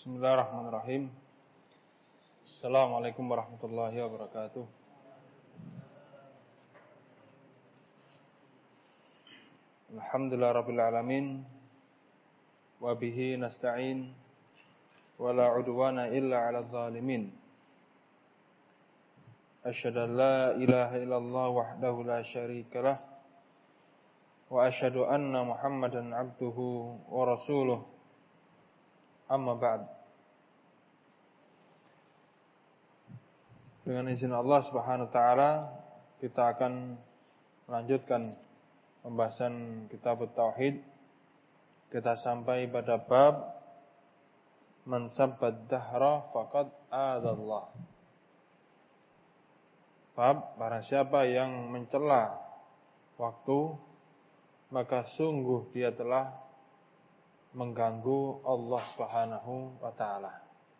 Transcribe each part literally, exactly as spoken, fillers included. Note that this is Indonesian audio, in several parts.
Bismillahirrahmanirrahim. Assalamualaikum warahmatullahi wabarakatuh. Alhamdulillah rabbil alamin. Wa bihi nasta'in. Wa la udwana illa 'alal zalimin. Asyhadu an la ilaha illallah wahdahu la syarikalah. Wa asyhadu anna Muhammadan 'abduhu wa rasuluh. Amma ba'd. Dengan izin Allah Subhanahu wa taala, kita akan melanjutkan pembahasan kitab tauhid. Kita sampai pada bab man sabbad dahra faqad adallah. Bab barang siapa yang mencela waktu, maka sungguh dia telah mengganggu Allah Subhanahu wa taala.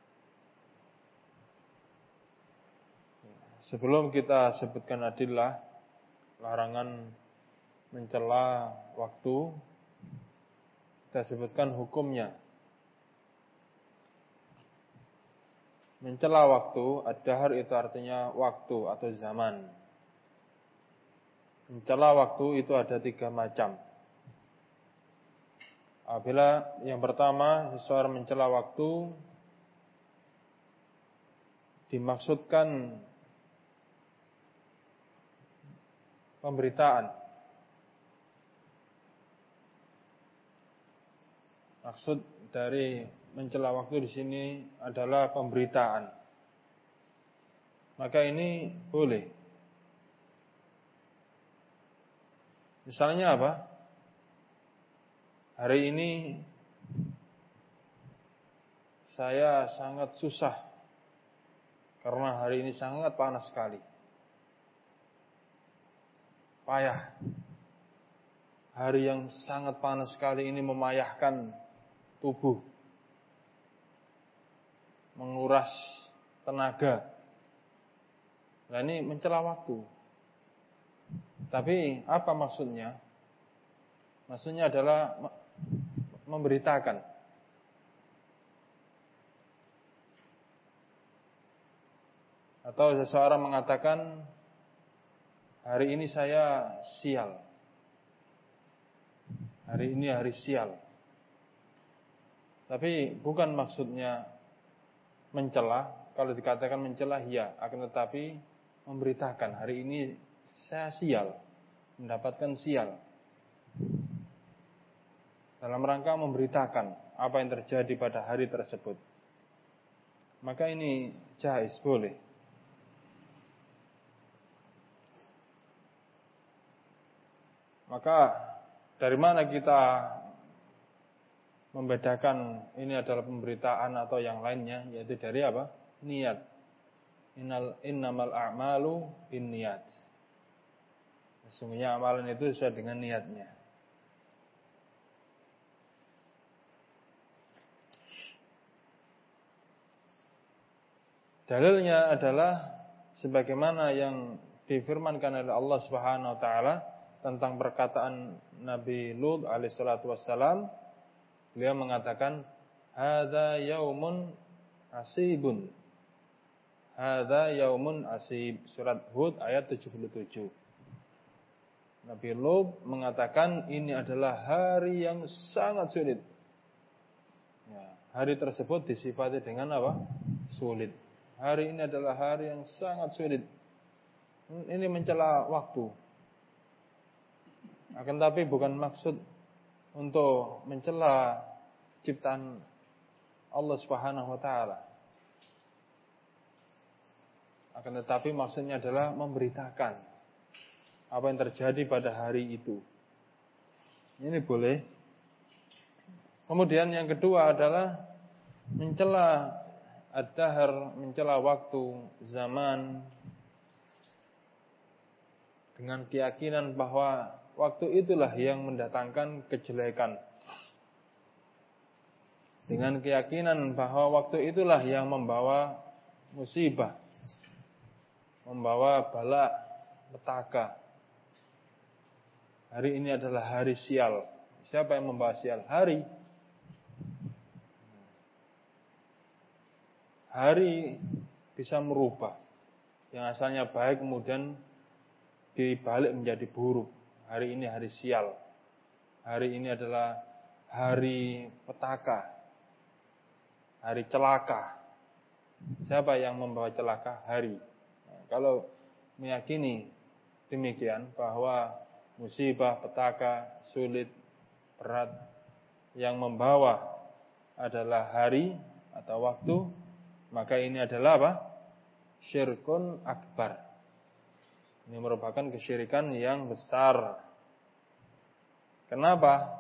Sebelum kita sebutkan adillah larangan mencela waktu, kita sebutkan hukumnya. Mencela waktu, ad-dahr itu artinya waktu atau zaman. Mencela waktu itu ada tiga macam. Apabila yang pertama seseorang mencela waktu, dimaksudkan pemberitaan. Maksud dari mencela waktu di sini adalah pemberitaan. Maka ini boleh. Misalnya apa? Hari ini saya sangat susah karena hari ini sangat panas sekali. Payah. Hari yang sangat panas sekali ini memayahkan tubuh. Menguras tenaga. Nah, ini mencela waktu. Tapi apa maksudnya? Maksudnya adalah memberitakan. Atau seseorang mengatakan, hari ini saya sial. Hari ini hari sial. Tapi bukan maksudnya mencela. Kalau dikatakan mencela, ya. Akan tetapi memberitakan, hari ini saya sial. Mendapatkan sial. Dalam rangka memberitakan apa yang terjadi pada hari tersebut. Maka ini jaiz, boleh. Maka dari mana kita membedakan ini adalah pemberitaan atau yang lainnya? Yaitu dari apa? Niat. Innal innamal a'malu binniyat. Sesungguhnya amalan itu sesuai dengan niatnya. Dalilnya adalah sebagaimana yang difirmankan oleh Allah Subhanahu wa taala tentang perkataan Nabi Lut alaihi salatu wassalam. Beliau mengatakan, "Hadza yaumun asibun." Hadza yaumun asib. Surat Hud ayat tujuh puluh tujuh. Nabi Lut mengatakan ini adalah hari yang sangat sulit. Ya, hari tersebut disifati dengan apa? Sulit. Hari ini adalah hari yang sangat sulit. Ini mencela waktu. Akan tapi bukan maksud untuk mencela ciptaan Allah Subhanahu wa taala. Akan tetapi maksudnya adalah memberitakan apa yang terjadi pada hari itu. Ini boleh. Kemudian yang kedua adalah mencela ad-dahr, mencela waktu, zaman, dengan keyakinan bahwa waktu itulah yang mendatangkan kejelekan. Dengan keyakinan bahwa waktu itulah yang membawa musibah, membawa bala, petaka. Hari ini adalah hari sial. Siapa yang membawa sial? Hari. hari bisa merubah. Yang asalnya baik kemudian dibalik menjadi buruk. Hari ini hari sial. Hari ini adalah hari petaka. Hari celaka. Siapa yang membawa celaka? Hari. Nah, kalau meyakini demikian bahwa musibah, petaka, sulit, berat yang membawa adalah hari atau waktu, maka ini adalah apa? Syirkun akbar. Ini merupakan kesyirikan yang besar. Kenapa?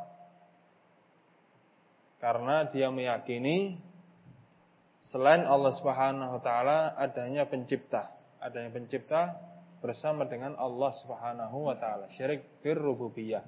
Karena dia meyakini selain Allah Subhanahu wa taala adanya pencipta, adanya pencipta bersama dengan Allah Subhanahu wa taala. Syirik fir rububiyah.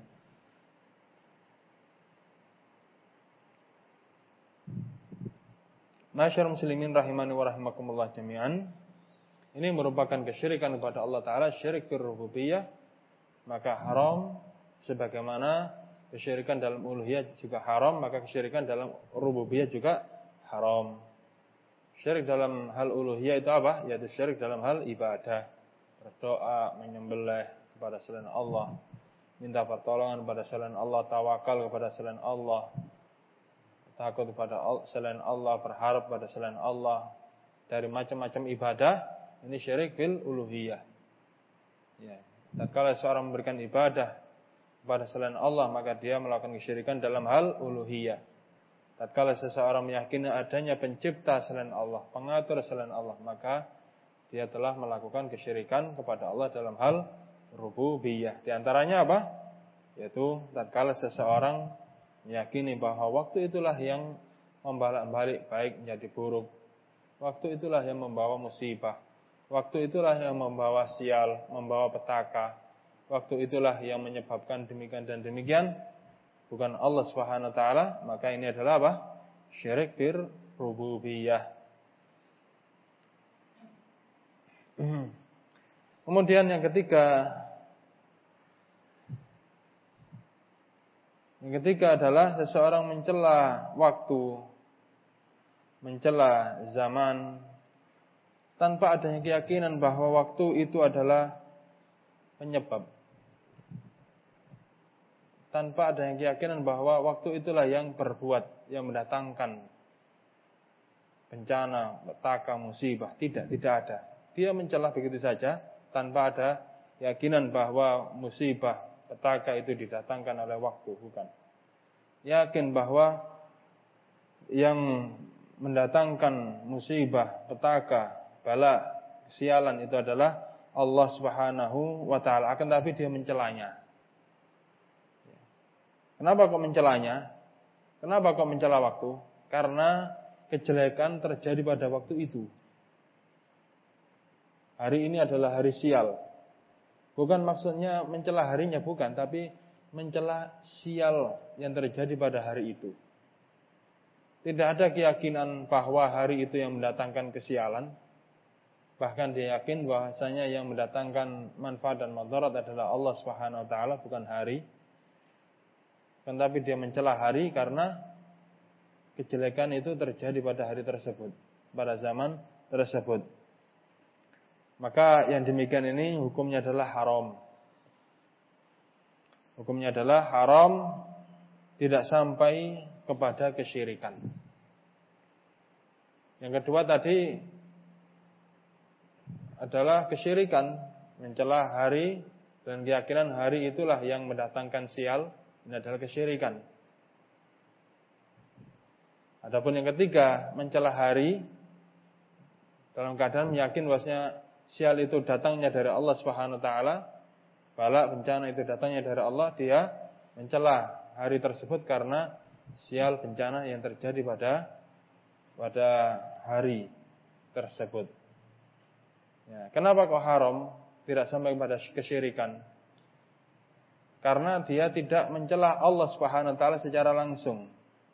Masyarul muslimin rahimani wa rahimakumullah jami'an. Ini merupakan kesyirikan kepada Allah taala, syirik fir rububiyah, maka haram sebagaimana kesyirikan dalam uluhiyah juga haram, maka kesyirikan dalam rububiyah juga haram. Syirik dalam hal uluhiyah itu apa? Yaitu syirik dalam hal ibadah. Berdoa, menyembelih kepada selain Allah, minta pertolongan kepada selain Allah, tawakal kepada selain Allah, takut kepada selain Allah, berharap kepada selain Allah, dari macam-macam ibadah. Ini syirik fil uluhiyah. Ya, tatkala seorang memberikan ibadah kepada selain Allah, maka dia melakukan kesyirikan dalam hal uluhiyah. Tatkala seseorang meyakini adanya pencipta selain Allah, pengatur selain Allah, maka dia telah melakukan kesyirikan kepada Allah dalam hal rububiyah. Di antaranya apa? Yaitu tatkala seseorang meyakini bahwa waktu itulah yang membolak-balik baik menjadi buruk. Waktu itulah yang membawa musibah. Waktu itulah yang membawa sial, membawa petaka. Waktu itulah yang menyebabkan demikian dan demikian. Bukan Allah Subhanahu wa taala, maka ini adalah apa? Syirik fir rububiyah. Kemudian yang ketiga, yang ketiga adalah seseorang mencela waktu, mencela zaman, tanpa adanya keyakinan bahwa waktu itu adalah penyebab. Tanpa adanya keyakinan bahwa waktu itulah yang berbuat, yang mendatangkan bencana, petaka, musibah. Tidak, tidak ada. Dia mencela begitu saja tanpa ada keyakinan bahwa musibah, petaka itu didatangkan oleh waktu, bukan. Yakin bahwa yang mendatangkan musibah, petaka, bala, sialan itu adalah Allah Subhanahu wa taala. Akan tapi dia mencelanya. Kenapa kok mencelanya? Kenapa kok mencela waktu? Karena kejelekan terjadi pada waktu itu. Hari ini adalah hari sial. Bukan maksudnya mencela harinya, bukan, tapi mencela sial yang terjadi pada hari itu. Tidak ada keyakinan bahwa hari itu yang mendatangkan kesialan. Bahkan dia yakin bahwasanya yang mendatangkan manfaat dan madarat adalah Allah Subhanahu wa taala, bukan hari. Kan tapi dia mencela hari karena kejelekan itu terjadi pada hari tersebut, pada zaman tersebut. Maka yang demikian ini hukumnya adalah haram. Hukumnya adalah haram, tidak sampai kepada kesyirikan. Yang kedua tadi adalah kesyirikan, mencela hari dan keyakinan hari itulah yang mendatangkan sial. Ini adalah kesyirikan. Adapun yang ketiga, mencela hari dalam keadaan meyakin bahwasanya sial itu datangnya dari Allah Subhanahu wa taala, bala bencana itu datangnya dari Allah, dia mencela hari tersebut karena sial bencana yang terjadi pada pada hari tersebut. Ya, kenapa kok haram? Tidak sampai kepada kesyirikan. Karena dia tidak mencela Allah Subhanahu wa taala secara langsung.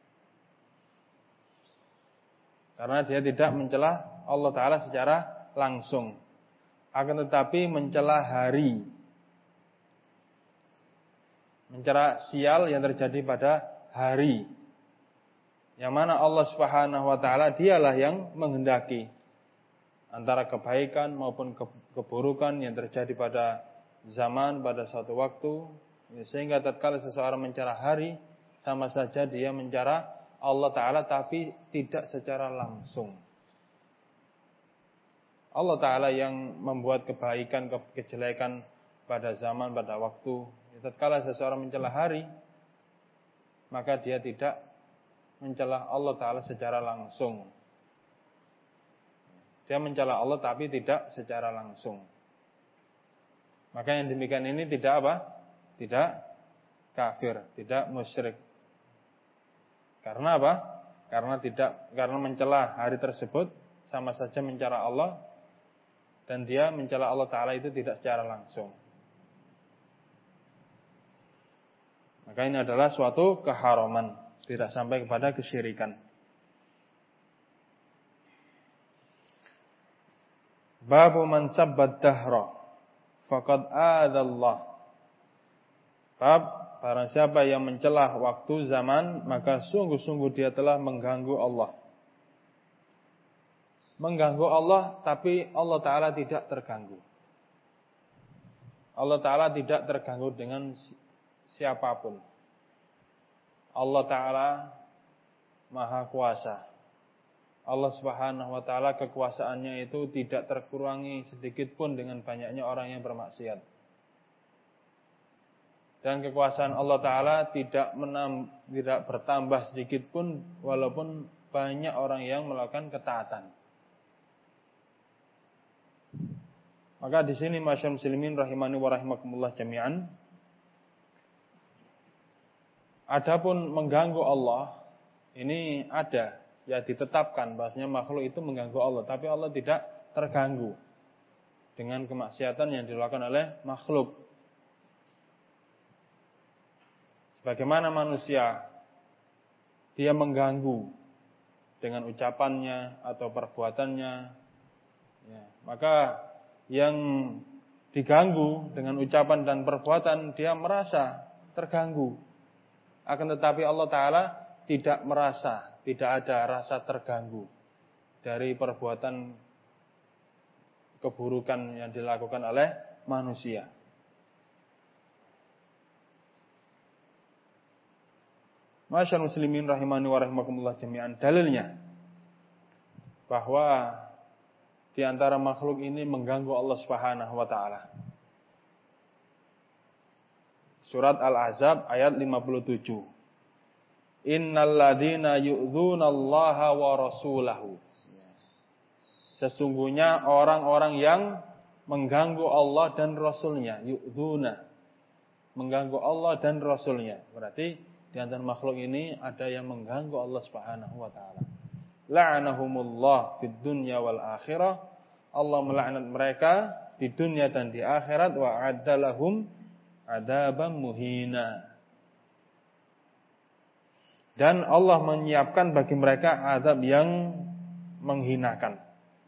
Karena dia tidak mencela Allah taala secara langsung. Akan tetapi mencela hari. Mencela sial yang terjadi pada hari. Yang mana Allah Subhanahu wa taala dialah yang menghendaki antara kebaikan maupun keburukan yang terjadi pada zaman, pada suatu waktu. Sehingga tatkala seseorang mencela hari, sama saja dia mencela Allah taala tapi tidak secara langsung. Allah taala yang membuat kebaikan, kejelekan pada zaman, pada waktu. Tatkala seseorang mencela hari, maka dia tidak mencela Allah taala secara langsung. Dia mencela Allah tapi tidak secara langsung. Maka yang demikian ini tidak apa? Tidak kafir, tidak musyrik. Karena apa? Karena tidak karena mencela hari tersebut sama saja mencela Allah, dan dia mencela Allah taala itu tidak secara langsung. Maka ini adalah suatu keharaman, tidak sampai kepada kesyirikan. Babu man sabbat dahra faqad adallah. Bab barang siapa yang mencelah waktu zaman, maka sungguh-sungguh dia telah mengganggu Allah. Mengganggu Allah tapi Allah taala tidak terganggu. Allah taala tidak terganggu dengan siapapun. Allah taala Maha Kuasa. Allah Subhanahu wa taala kekuasaannya itu tidak terkurangi sedikit pun dengan banyaknya orang yang bermaksiat. Dan kekuasaan Allah taala tidak menam, tidak bertambah sedikit pun walaupun banyak orang yang melakukan ketaatan. Maka di sini masyaallah muslimin rahimani wa rahimakumullah jami'an, adapun mengganggu Allah ini ada, ya ditetapkan bahasanya makhluk itu mengganggu Allah, tapi Allah tidak terganggu dengan kemaksiatan yang dilakukan oleh makhluk. Sebagaimana manusia dia mengganggu dengan ucapannya atau perbuatannya, ya, maka yang diganggu dengan ucapan dan perbuatan dia merasa terganggu. Akan tetapi Allah Ta'ala tidak merasa, tidak ada rasa terganggu dari perbuatan keburukan yang dilakukan oleh manusia. Masyaallah muslimin rahimani wa rahimakumullah jami'an, dalilnya bahwa di antara makhluk ini mengganggu Allah Subhanahu wa taala. Surat Al-Ahzab ayat lima puluh tujuh. Innal ladzina yu'dzunallaha wa rasulahu. Sesungguhnya orang-orang yang mengganggu Allah dan Rasulnya, yu'dzuna, mengganggu Allah dan Rasulnya. Berarti di antara makhluk ini ada yang mengganggu Allah Subhanahu wa taala. La'anahumullah fid dunya wal akhirah. Allah melaknat mereka di dunia dan di akhirat, wa a'addalahum adaban muhina. Dan Allah menyiapkan bagi mereka azab yang menghinakan.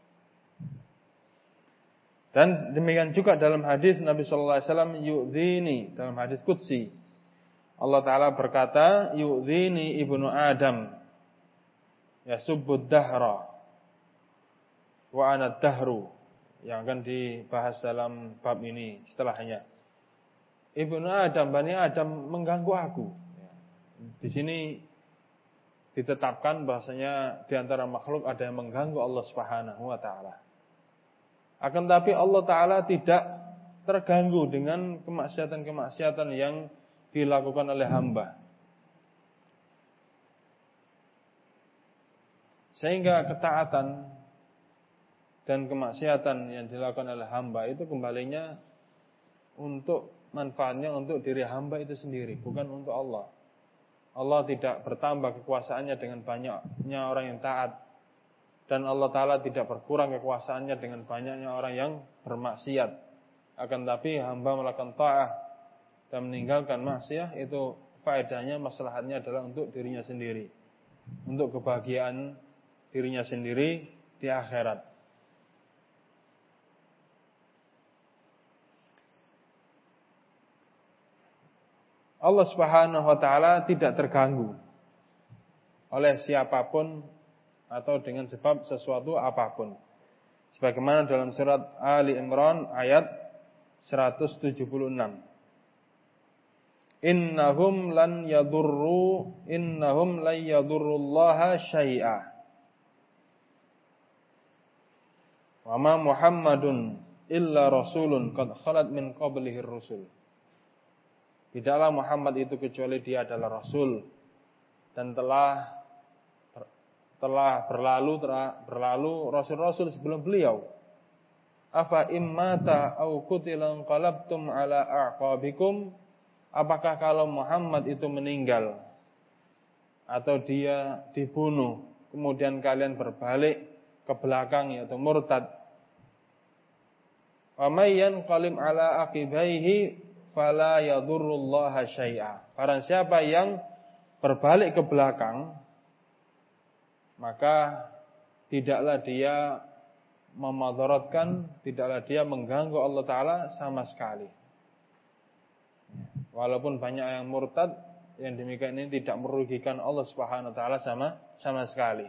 Dan demikian juga dalam hadis Nabi sallallahu alaihi wasallam, yu'dhini, dalam hadis qudsi Allah taala berkata, yu'dhini ibnu Adam yasubbud dahra wa ana dahru, yang akan dibahas dalam bab ini setelahnya. Ibnu Adam, Bani Adam mengganggu aku. Di sini ditetapkan bahasanya di antara makhluk ada yang mengganggu Allah Subhanahu wa taala. Akan tapi Allah taala tidak terganggu dengan kemaksiatan-kemaksiatan yang dilakukan oleh hamba. Sehingga ketaatan dan kemaksiatan yang dilakukan oleh hamba itu kembalinya untuk manfaatnya untuk diri hamba itu sendiri, bukan untuk Allah. Allah tidak bertambah kekuasaannya dengan banyaknya orang yang taat, dan Allah Ta'ala tidak berkurang kekuasaannya dengan banyaknya orang yang bermaksiat. Akan tapi hamba melakukan ta'ah dan meninggalkan maksiat, itu faedahnya, maslahatnya adalah untuk dirinya sendiri, untuk kebahagiaan dirinya sendiri di akhirat. Allah Subhanahu wa taala tidak terganggu oleh siapapun atau dengan sebab sesuatu apapun. Sebagaimana dalam surat Ali Imran ayat seratus tujuh puluh enam. Innahum lan yadurru innahum lan yadurrullaha syai'a. Wa ma Muhammadun illa rasulun qad khalat min qablihi rusul. Tidaklah Muhammad itu kecuali dia adalah rasul dan telah telah berlalu telah berlalu rasul-rasul sebelum beliau. Afa immata au qutila qalabtum ala a'qabikum. Apakah kalau Muhammad itu meninggal atau dia dibunuh, kemudian kalian berbalik ke belakang yaitu murtad? Wa may yanqalim ala aqibaihi fala yadurrullaha syai'a. Barang siapa yang berbalik ke belakang, maka tidaklah dia memadaratkan, tidaklah dia mengganggu Allah Ta'ala sama sekali. Walaupun banyak yang murtad, yang demikian ini tidak merugikan Allah Subhanahu wa taala sama sama sekali.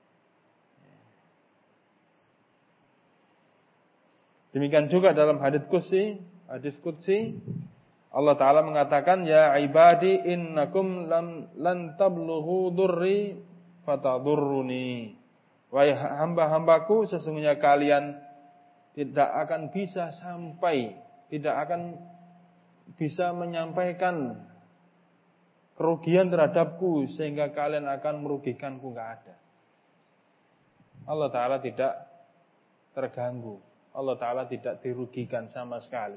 Demikian juga dalam hadits qudsi, hadits qudsi Allah Ta'ala mengatakan, ya ibadi innakum lam lan tablughu durri fatadurruni. Wahai hamba-hambaku, sesungguhnya kalian tidak akan bisa sampai, tidak akan bisa menyampaikan kerugian terhadapku sehingga kalian akan merugikanku, enggak ada. Allah Ta'ala tidak terganggu. Allah Ta'ala tidak dirugikan sama sekali.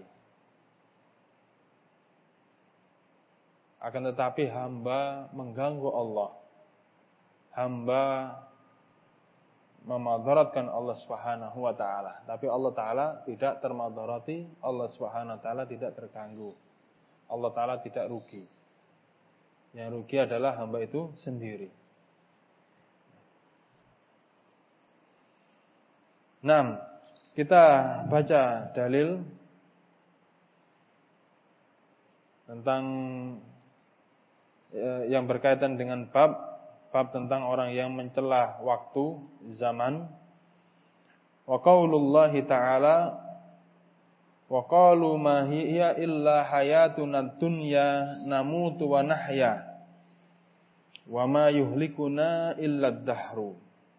Akan tetapi hamba mengganggu Allah. Hamba memadaratkan Allah Subhanahu wa taala, tapi Allah Ta'ala tidak termadarati, Allah Subhanahu wa taala tidak terganggu. Allah Ta'ala tidak rugi. Yang rugi adalah hamba itu sendiri. Nah, kita baca dalil tentang yang berkaitan dengan bab bab tentang orang yang mencela waktu, zaman. Wa qaulullahi ta'ala wa qalu ma hiya illa hayatuna dunya namutu wa nahya wa ma yuhlikuna illa ad-dahru.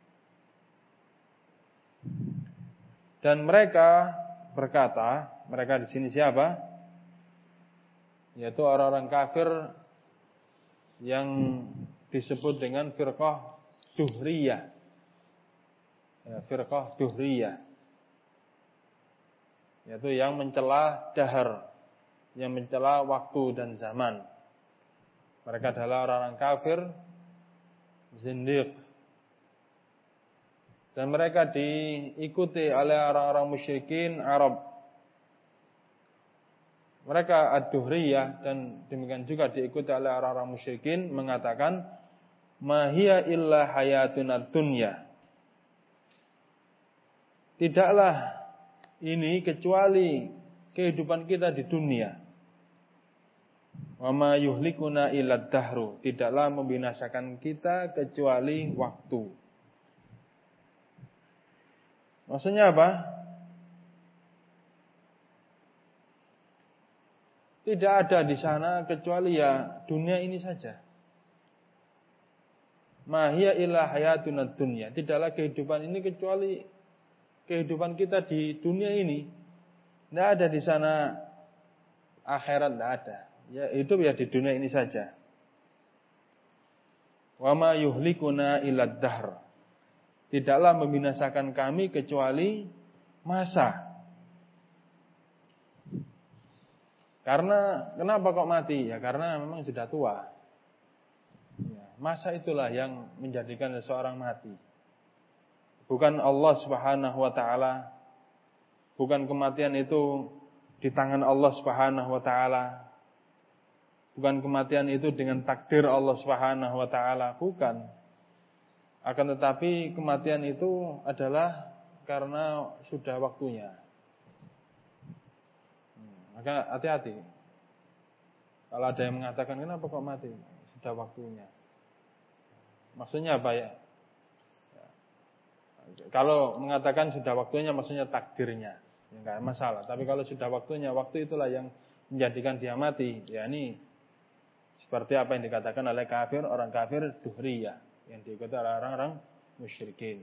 Dan mereka berkata, mereka di sini siapa? Yaitu orang-orang kafir yang disebut dengan firqah duhriyah. Ya, firqah duhriyah. Yaitu yang mencela dahar, yang mencela waktu dan zaman. Mereka adalah orang-orang kafir, zindiq. Dan mereka diikuti oleh orang-orang musyrikin Arab. Mereka ad-duhriyah dan demikian juga diikuti oleh orang-orang musyrikin mengatakan ma hiya illa hayatuna dunya. Tidaklah ini kecuali kehidupan kita di dunia. Wa ma yuhlikuna illa ad-dahru. Tidaklah membinasakan kita kecuali waktu. Maksudnya apa? Tidak ada di sana kecuali ya dunia ini saja. Ma hiya illa hayatuna dunya. Tidaklah kehidupan ini kecuali kehidupan kita di dunia ini. Tidak ada di sana akhirat, tidak ada. Ya hidup ya di dunia ini saja. Wa ma yuhlikuna illa ad-dahr. Tidaklah membinasakan kami kecuali masa. Karena kenapa kok mati? Ya karena memang sudah tua. Ya, masa itulah yang menjadikan seseorang mati. Bukan Allah Subhanahu wa taala. Bukan kematian itu di tangan Allah Subhanahu wa taala. Bukan kematian itu dengan takdir Allah Subhanahu wa taala, bukan. Akan tetapi kematian itu adalah karena sudah waktunya. Maka hati-hati. Kalau ada yang mengatakan kenapa kok mati? Sudah waktunya. Maksudnya apa ya? Kalau mengatakan sudah waktunya maksudnya takdirnya, ya enggak masalah. Tapi kalau sudah waktunya, waktu itulah yang menjadikan dia mati. Ya ini seperti apa yang dikatakan oleh kafir, orang kafir duhriyah yang diikuti oleh orang-orang musyrikin.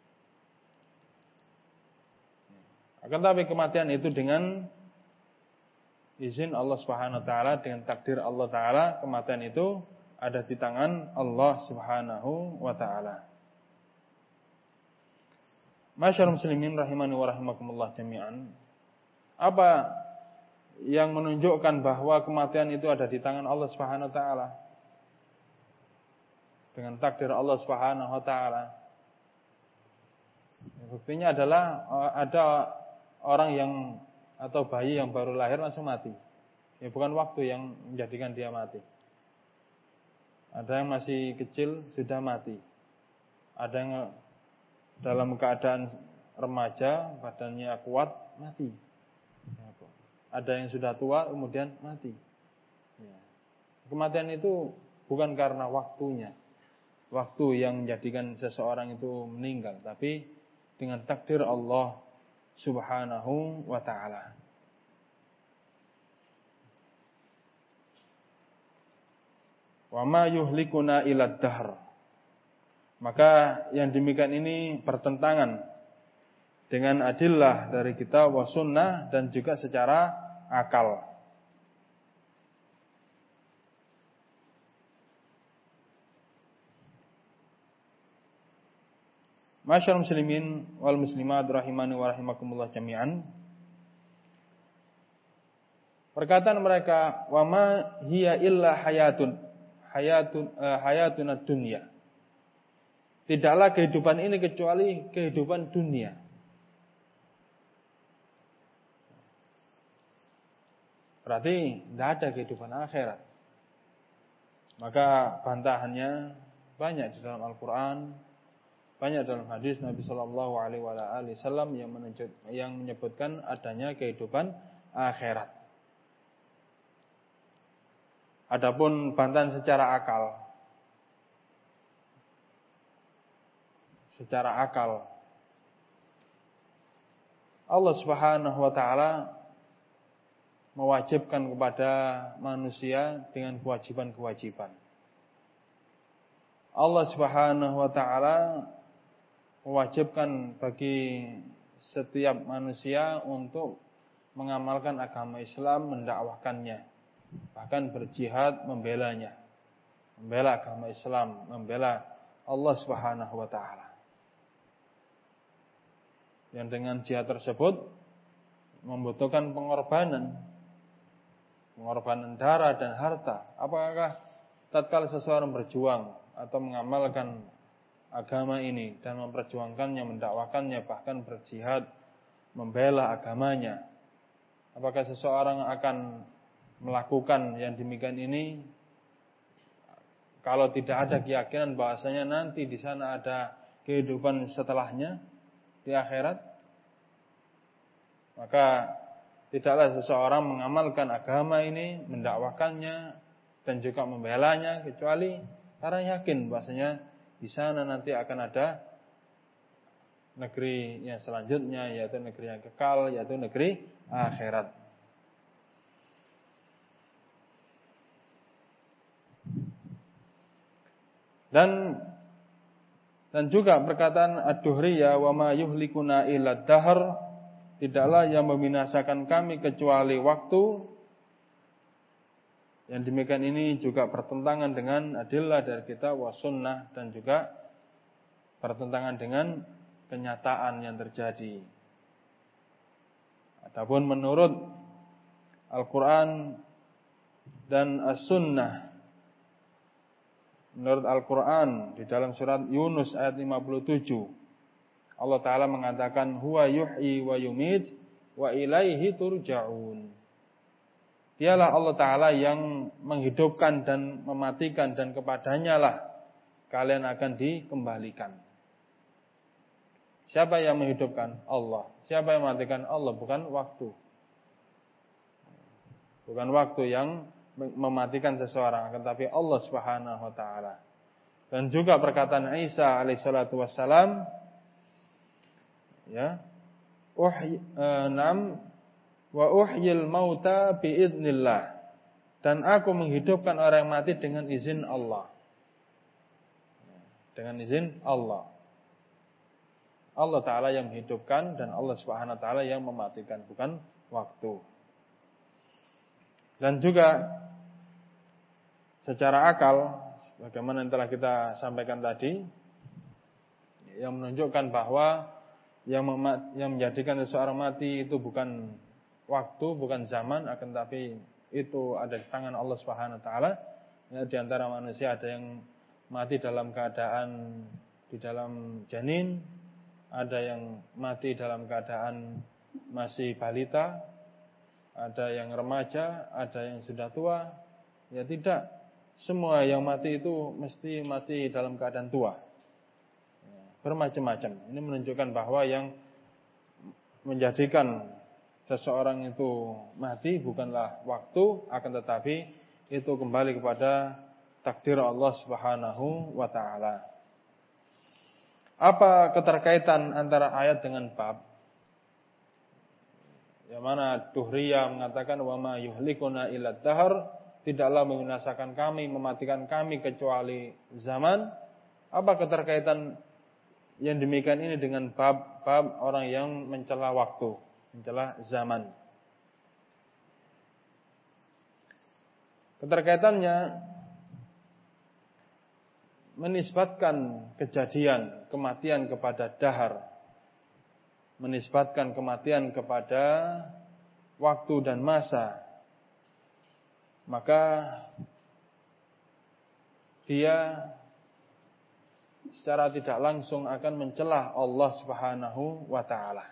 Akan tapi kematian itu dengan izin Allah Subhanahu wa taala, dengan takdir Allah taala, kematian itu ada di tangan Allah Subhanahu wa taala. Masyaallah muslimin rahimani wa rahimakumullah jami'an. Apa yang menunjukkan bahwa kematian itu ada di tangan Allah Subhanahu wa taala? Dengan takdir Allah Subhanahu wa taala. Buktinya adalah ada orang yang atau bayi yang baru lahir langsung mati. Ya bukan waktu yang menjadikan dia mati. Ada yang masih kecil sudah mati. Ada yang dalam keadaan remaja, badannya kuat, mati. Ada yang sudah tua kemudian mati. Kematian itu bukan karena waktunya, waktu yang menjadikan seseorang itu meninggal, tapi dengan takdir Allah Subhanahu wa ta'ala. Wa ma yuhlikuna ila dahr. Maka yang demikian ini bertentangan dengan adillah dari kitab wa sunnah dan juga secara akal. Masyaallah muslimin wal muslimat rahimani wa rahimakumullah jami'an. Perkataan mereka, wa ma hiya illa hayatun hayatun uh, hayatun ad-dunya. Tidaklah kehidupan ini kecuali kehidupan dunia. Berarti tidak ada kehidupan akhirat. Maka bantahannya banyak di dalam Al-Quran, banyak dalam hadis Nabi Shallallahu Alaihi Wasallam yang yang menyebutkan adanya kehidupan akhirat. Adapun bantahan secara akal, secara akal, Allah Subhanahu Wa Taala mewajibkan kepada manusia dengan kewajiban-kewajiban. Allah Subhanahu Wa Taala mewajibkan bagi setiap manusia untuk mengamalkan agama Islam, mendakwahkannya, bahkan berjihad membelanya, membela agama Islam, membela Allah Subhanahu wa taala. Yang dengan jihad tersebut membutuhkan pengorbanan, pengorbanan darah dan harta. Apakah tatkala seseorang berjuang atau mengamalkan agama ini dan memperjuangkannya, mendakwakannya, bahkan berjihad membela agamanya, apakah seseorang akan melakukan yang demikian ini kalau tidak ada keyakinan bahwasanya nanti di sana ada kehidupan setelahnya di akhirat? Maka tidaklah seseorang mengamalkan agama ini, mendakwakannya dan juga membelanya kecuali karena yakin bahwasanya di sana nanti akan ada negeri yang selanjutnya, yaitu negeri yang kekal, yaitu negeri akhirat. Dan dan juga perkataan ad-duhriyah wa ma yuhlikuna illa dahr, tidaklah yang membinasakan kami kecuali waktu. Yang demikian ini juga bertentangan dengan adillah dari kitab wa sunnah dan juga bertentangan dengan kenyataan yang terjadi. Adapun menurut Al-Quran dan As-Sunnah, menurut Al-Quran di dalam surat Yunus ayat lima puluh tujuh, Allah Ta'ala mengatakan huwa yuhyi wa yumit wa ilaihi turja'un. Dialah Allah Ta'ala yang menghidupkan dan mematikan, dan kepadanya lah kalian akan dikembalikan. Siapa yang menghidupkan? Allah. Siapa yang mematikan? Allah. Bukan waktu. Bukan waktu yang mematikan seseorang, tetapi Allah Subhanahu wa taala. Dan juga perkataan Isa alaihissalatu wassalam, ya, uhyi nam wa uhyil mauta biidznillah, dan aku menghidupkan orang yang mati dengan izin Allah. Dengan izin Allah. Allah Ta'ala yang menghidupkan dan Allah Subhanahu Wa Ta'ala yang mematikan, bukan waktu. Dan juga secara akal, bagaimana yang telah kita sampaikan tadi, yang menunjukkan bahwa yang, memat, yang menjadikan seseorang mati itu bukan waktu, bukan zaman, akan tapi itu ada di tangan Allah Subhanahu Wa Ta'ala. Ya, di antara manusia ada yang mati dalam keadaan di dalam janin, ada yang mati dalam keadaan masih balita, ada yang remaja, ada yang sudah tua. Ya tidak, semua yang mati itu mesti mati dalam keadaan tua. Bermacam-macam. Ini menunjukkan bahwa yang menjadikan seseorang itu mati bukanlah waktu, akan tetapi itu kembali kepada takdir Allah Subhanahu wa Ta'ala. Apa keterkaitan antara ayat dengan bab? Yang mana Duhriyah mengatakan wa ma yuhlikuna illa dahr, tidaklah membinasakan kami, mematikan kami kecuali zaman. Apa keterkaitan yang demikian ini dengan bab-bab orang yang mencela waktu, mencela zaman? Keterkaitannya menisbatkan kejadian kematian kepada dahar, menisbatkan kematian kepada waktu dan masa, maka dia secara tidak langsung akan mencela Allah Subhanahu wa Ta'ala.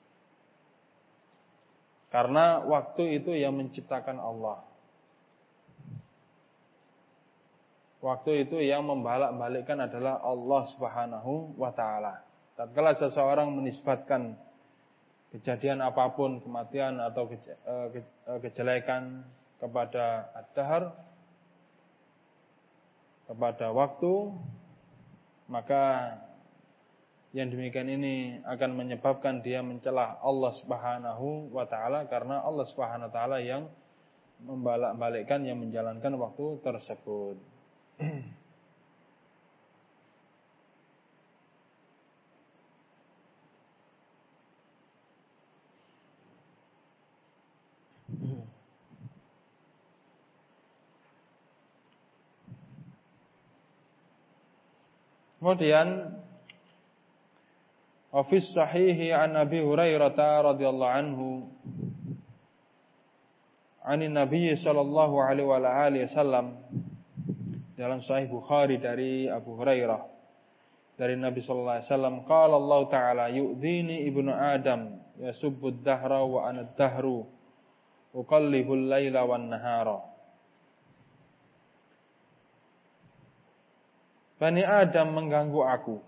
Karena waktu itu yang menciptakan Allah. Waktu itu yang membalak-balikkan adalah Allah Subhanahu wa Ta'ala. Tatkala seseorang menisbatkan kejadian apapun, kematian atau kejelekan kepada ad-dahr, kepada waktu, maka yang demikian ini akan menyebabkan dia mencela Allah Subhanahu wa Ta'ala, karena Allah Subhanahu wa Ta'ala yang membalak-balikkan, yang menjalankan waktu tersebut. Kemudian Ofis sahihi an Abi Hurairah radhiyallahu anhu anin Nabi sallallahu alaihi wa alihi wasallam, dalam Sahih Bukhari dari Abu Hurairah dari Nabi sallallahu alaihi wasallam, qala Allah taala yu'dhini ibnu Adam yasubbu ad-dahra wa ana ad-dahru uqallibul laila wan nahara. Bani Adam mengganggu aku.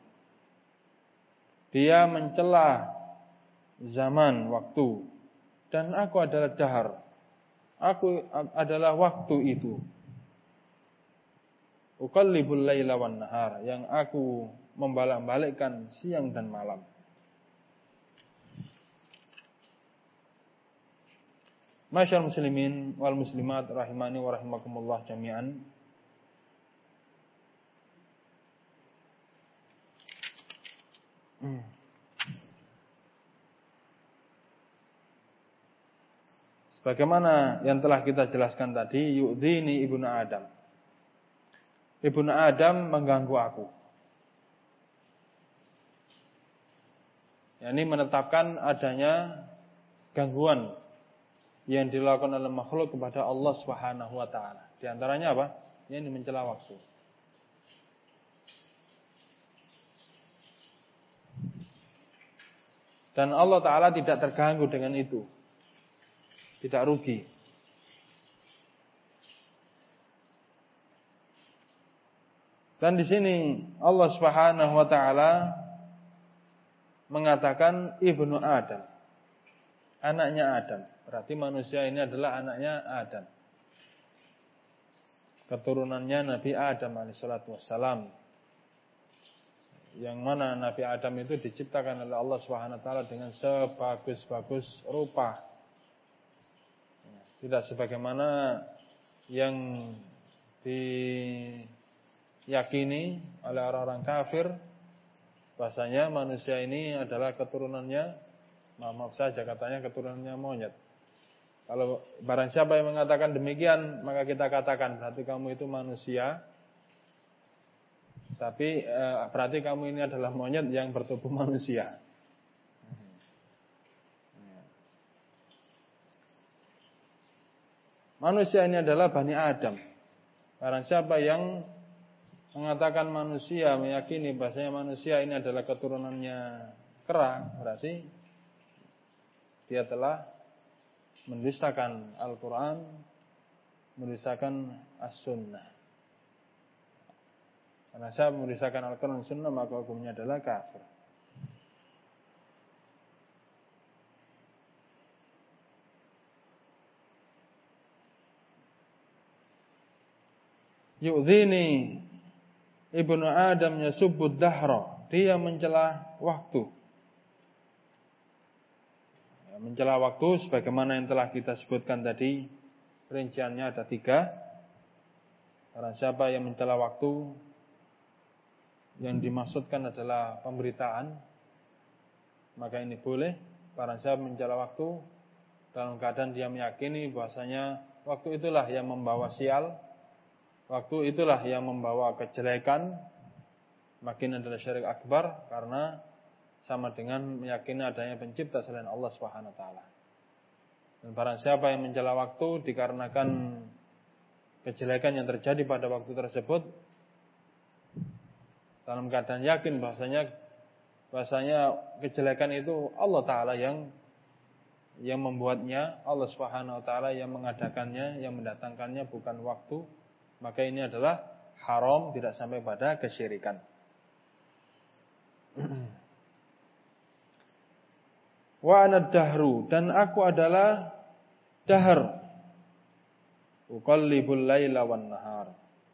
Dia mencela zaman, waktu, dan aku adalah dahar. Aku adalah waktu itu. Uqallibul laila wan nahar, yang aku membalak-balikkan siang dan malam. Masyaallah muslimin wal muslimat rahimani wa rahimakumullah jami'an. Hmm. Sebagaimana yang telah kita jelaskan tadi, yu'dhini ibnu Adam. Ibnu Adam mengganggu aku. Ini menetapkan adanya gangguan yang dilakukan oleh makhluk kepada Allah Subhanahu wa Ta'ala. Di antaranya apa? Ini mencela waktu. Dan Allah Ta'ala tidak terganggu dengan itu. Tidak rugi. Dan di sini Allah Subhanahu wa Ta'ala mengatakan ibnu Adam, anaknya Adam. Berarti manusia ini adalah anaknya Adam, keturunannya Nabi Adam alaihissalatu wassalam. yang mana Nabi Adam itu diciptakan oleh Allah Subhanahu wa taala dengan sebagus-bagus rupa. Tidak sebagaimana yang diyakini oleh orang-orang kafir bahasanya manusia ini adalah keturunannya, maaf saja katanya keturunannya monyet. Kalau barang siapa yang mengatakan demikian, maka kita katakan berarti kamu itu manusia. Tapi e, berarti kamu ini adalah monyet yang bertubuh manusia. Manusia ini adalah Bani Adam. Barang siapa yang mengatakan manusia, meyakini bahasanya manusia ini adalah keturunannya kera, berarti dia telah mendustakan Al-Quran, mendustakan As-Sunnah. Karena saya mendustakan Al-Quran dan Sunnah, maka hukumnya adalah kafir. Yu'dhini Ibnu Adam yasubbud dahra. Dia mencela waktu. Mencela waktu sebagaimana yang telah kita sebutkan tadi. Rinciannya ada tiga. Karena siapa yang mencela waktu, yang dimaksudkan adalah pemberitaan, maka ini boleh. Barang siapa mencela waktu dalam keadaan dia meyakini bahwasanya waktu itulah yang membawa sial, waktu itulah yang membawa kejelekan, makin adalah syirik akbar, karena sama dengan meyakini adanya pencipta selain Allah Subhanahu wa taala. Dan barang siapa yang mencela waktu dikarenakan kejelekan yang terjadi pada waktu tersebut, dalam keadaan yakin bahasanya bahasanya kejelekan itu Allah Ta'ala yang yang membuatnya, Allah Subhanahu Wa Ta'ala yang mengadakannya, yang mendatangkannya, bukan waktu, maka ini adalah haram, tidak sampai pada kesyirikan. Wa ana dahru, dan aku adalah dahar, uqallibul laila wan nahar.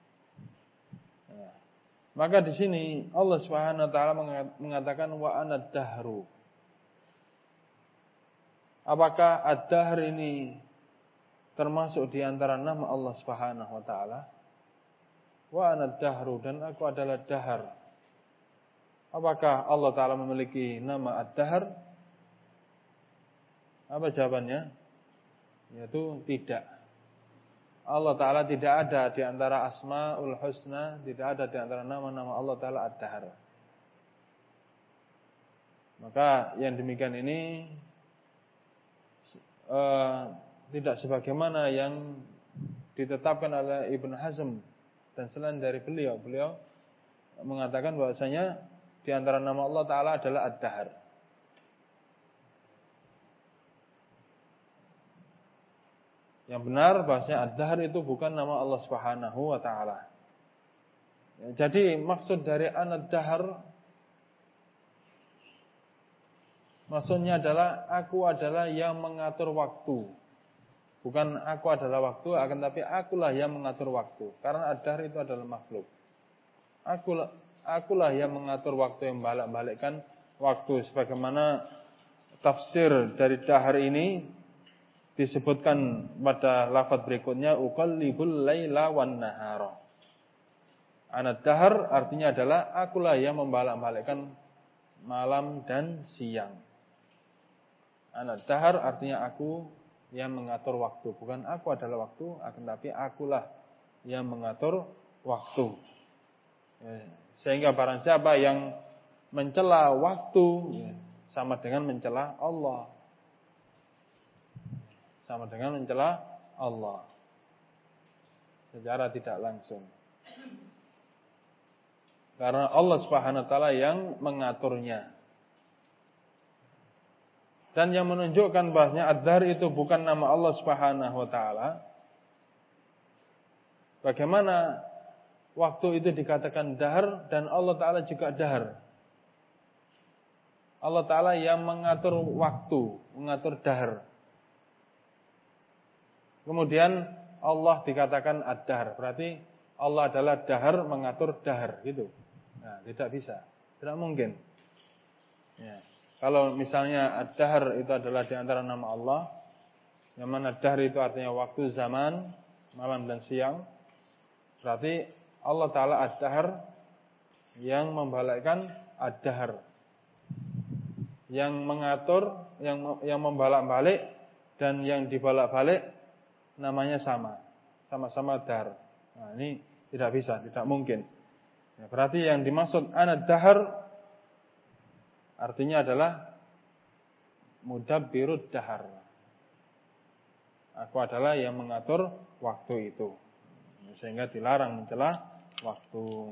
Maka di sini Allah Subhanahu wa taala mengatakan wa ana dahru. Apakah ad-dahr ini termasuk di antara nama Allah Subhanahu wa taala? Wa ana dahru, dan aku adalah dahar. Apakah Allah taala memiliki nama ad-dahr? Apa jawabannya? Yaitu tidak. Allah Ta'ala tidak ada di antara Asma'ul Husna, tidak ada di antara nama-nama Allah Ta'ala Ad-Dahr. Maka yang demikian ini uh, tidak sebagaimana yang ditetapkan oleh Ibn Hazm dan selain dari beliau. Beliau mengatakan bahwasanya di antara nama Allah Ta'ala adalah Ad-Dahr. Yang benar bahasanya Ad-Dahr itu bukan nama Allah Subhanahu wa taala. Ya, jadi maksud dari An-Dahr maksudnya adalah aku adalah yang mengatur waktu. Bukan aku adalah waktu, akan tapi akulah yang mengatur waktu. Karena Ad-Dahr itu adalah makhluk. Akulah akulah yang mengatur waktu, yang balik-balikkan waktu, sebagaimana tafsir dari dahr ini disebutkan pada lafaz berikutnya uqallibul laila wan nahara. An-dahr artinya adalah akulah yang membalak-balikkan malam dan siang. An-dahr artinya aku yang mengatur waktu, bukan aku adalah waktu, akan tapi akulah yang mengatur waktu. Sehingga barang siapa yang mencela waktu sama dengan mencela Allah. Sama dengan mencela Allah secara tidak langsung. Karena Allah Subhanahu wa taala yang mengaturnya. Dan yang menunjukkan bahasanya Ad-Dahr itu bukan nama Allah Subhanahu wa taala. Bagaimana waktu itu dikatakan dahr dan Allah Ta'ala juga dahr. Allah Ta'ala yang mengatur waktu, mengatur dahr. Kemudian Allah dikatakan ad-dahr, berarti Allah adalah dahr mengatur dahr, gitu. Nah, tidak bisa. Tidak mungkin. Ya. Kalau misalnya ad-dahr itu adalah di antara nama Allah, yang mana dahr itu artinya waktu, zaman, malam dan siang, berarti Allah Ta'ala ad-dahr yang membalikkan ad-dahr, yang mengatur, yang yang membalak-balik dan yang dibalak-balik namanya sama, sama-sama dahr. Nah, ini tidak bisa, tidak mungkin. Ya, berarti yang dimaksud anad-dahr artinya adalah mudabbirud dahar. Aku adalah yang mengatur waktu itu. Sehingga dilarang mencela waktu.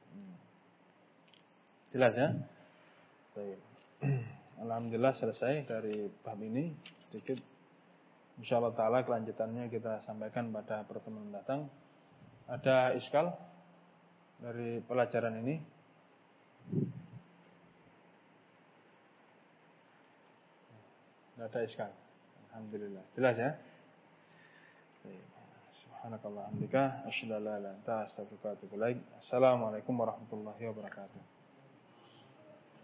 Jelas ya? Baik. Alhamdulillah selesai dari bab ini sedikit. Insyaallah taala kelanjutannya kita sampaikan pada pertemuan datang. Ada iskal dari pelajaran ini? Tidak ada iskal. Alhamdulillah. Jelas ya? Subhanakallah hamdika asyhadu an la ilaha illa anta astaghfiruka wa atubu ilaik. Assalamualaikum warahmatullahi wabarakatuh.